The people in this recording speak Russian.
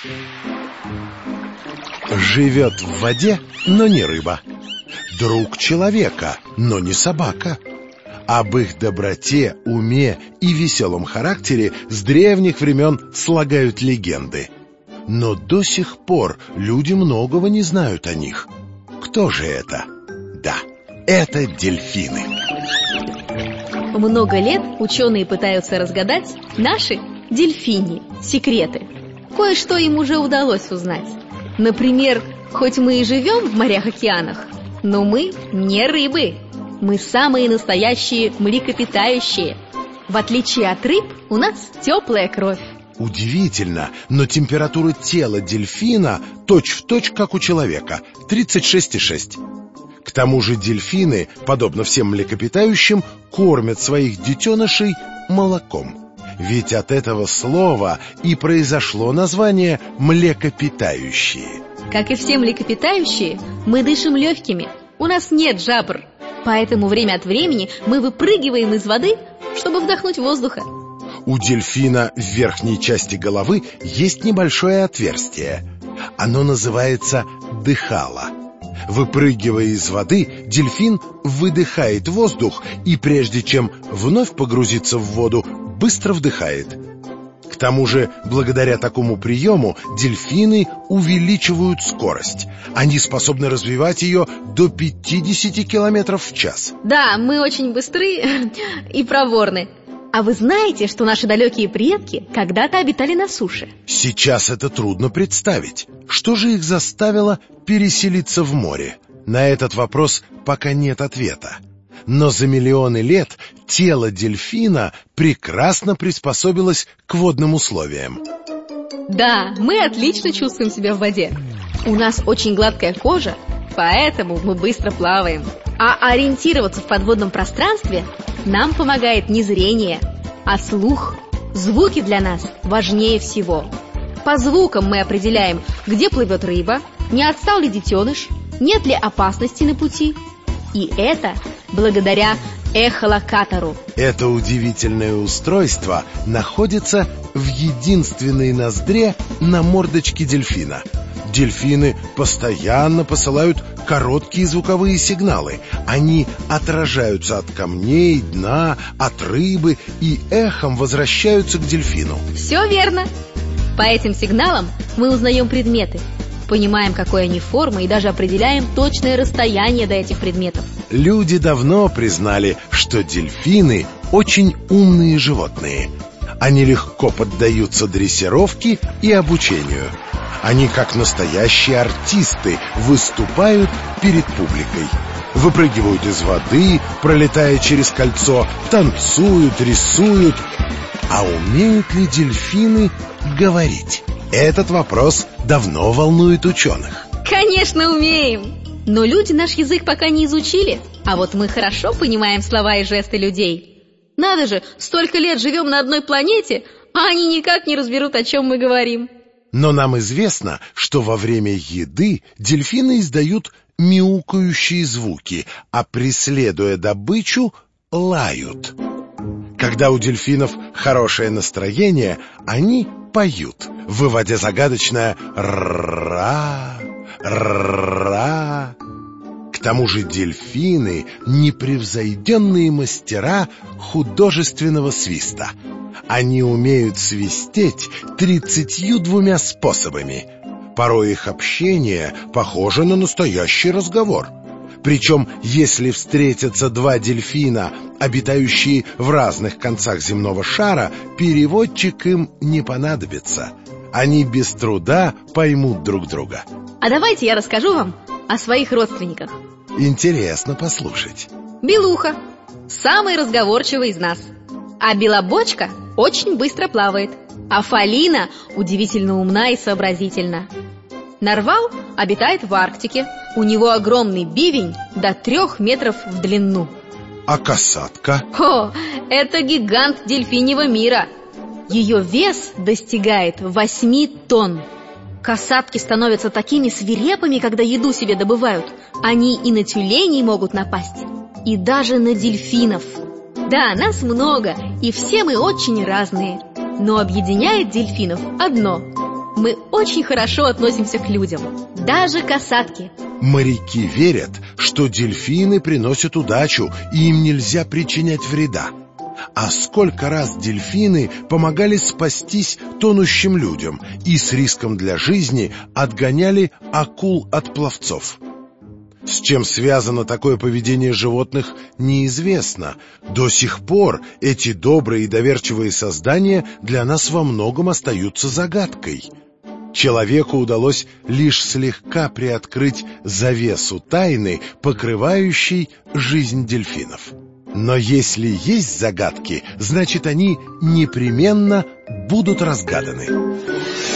Живет в воде, но не рыба. Друг человека, но не собака. Об их доброте, уме и веселом характере с древних времен слагают легенды. Но до сих пор люди многого не знают о них. Кто же это? Да, это дельфины. Много лет ученые пытаются разгадать наши дельфини секреты. Кое-что им уже удалось узнать. Например, хоть мы и живем в морях-океанах, но мы не рыбы. Мы самые настоящие млекопитающие. В отличие от рыб, у нас теплая кровь. Удивительно, но температура тела дельфина точь-в-точь, как у человека, 36,6. К тому же дельфины, подобно всем млекопитающим, кормят своих детенышей молоком. Ведь от этого слова и произошло название «млекопитающие». Как и все млекопитающие, мы дышим легкими. У нас нет жабр. Поэтому время от времени мы выпрыгиваем из воды, чтобы вдохнуть воздуха. У дельфина в верхней части головы есть небольшое отверстие. Оно называется дыхало. Выпрыгивая из воды, дельфин выдыхает воздух и, прежде чем вновь погрузиться в воду, быстро вдыхает. К тому же, благодаря такому приему, дельфины увеличивают скорость. Они способны развивать ее до 50 километров в час. Да, мы очень быстры и проворны. А вы знаете, что наши далекие предки когда-то обитали на суше? Сейчас это трудно представить. Что же их заставило переселиться в море? На этот вопрос пока нет ответа. Но за миллионы лет тело дельфина прекрасно приспособилось к водным условиям. Да, мы отлично чувствуем себя в воде. У нас очень гладкая кожа, поэтому мы быстро плаваем. А ориентироваться в подводном пространстве нам помогает не зрение, а слух. Звуки для нас важнее всего. По звукам мы определяем, где плывет рыба, не отстал ли детеныш, нет ли опасности на пути. И это благодаря эхолокатору. Это удивительное устройство находится в единственной ноздре на мордочке дельфина. Дельфины постоянно посылают короткие звуковые сигналы. Они отражаются от камней, дна, от рыбы и эхом возвращаются к дельфину. Все верно. По этим сигналам мы узнаем предметы, понимаем, какой они формы, и даже определяем точное расстояние до этих предметов. Люди давно признали, что дельфины очень умные животные. Они легко поддаются дрессировке и обучению. Они, как настоящие артисты, выступают перед публикой. Выпрыгивают из воды, пролетая через кольцо, танцуют, рисуют. А умеют ли дельфины говорить? Этот вопрос давно волнует ученых. Конечно, умеем! Но люди наш язык пока не изучили. А вот мы хорошо понимаем слова и жесты людей. Надо же, столько лет живем на одной планете, а они никак не разберут, о чем мы говорим. Но нам известно, что во время еды дельфины издают мяукающие звуки, а преследуя добычу, лают. Когда у дельфинов хорошее настроение, они поют, выводя загадочное «ра-ра, ра-ра». К тому же дельфины — непревзойденные мастера художественного свиста. Они умеют свистеть 32 способами. Порой их общение похоже на настоящий разговор. Причем, если встретятся два дельфина, обитающие в разных концах земного шара, переводчик им не понадобится. Они без труда поймут друг друга. А давайте я расскажу вам о своих родственниках. Интересно послушать. Белуха – самый разговорчивый из нас. А Белобочка очень быстро плавает. А Фалина удивительно умна и сообразительна. Нарвал обитает в Арктике. У него огромный бивень до 3 метров в длину. А касатка? О, это гигант дельфиньего мира. Ее вес достигает 8 тонн. Касатки становятся такими свирепыми, когда еду себе добывают. Они и на тюленей могут напасть, и даже на дельфинов. Да, нас много, и все мы очень разные. Но объединяет дельфинов одно: Мы очень хорошо относимся к людям, даже касатки. Моряки верят, что дельфины приносят удачу, и им нельзя причинять вреда. А сколько раз дельфины помогали спастись тонущим людям и с риском для жизни отгоняли акул от пловцов. С чем связано такое поведение животных, неизвестно. До сих пор эти добрые и доверчивые создания для нас во многом остаются загадкой. Человеку удалось лишь слегка приоткрыть завесу тайны, покрывающей жизнь дельфинов. Но если есть загадки, значит, они непременно будут разгаданы.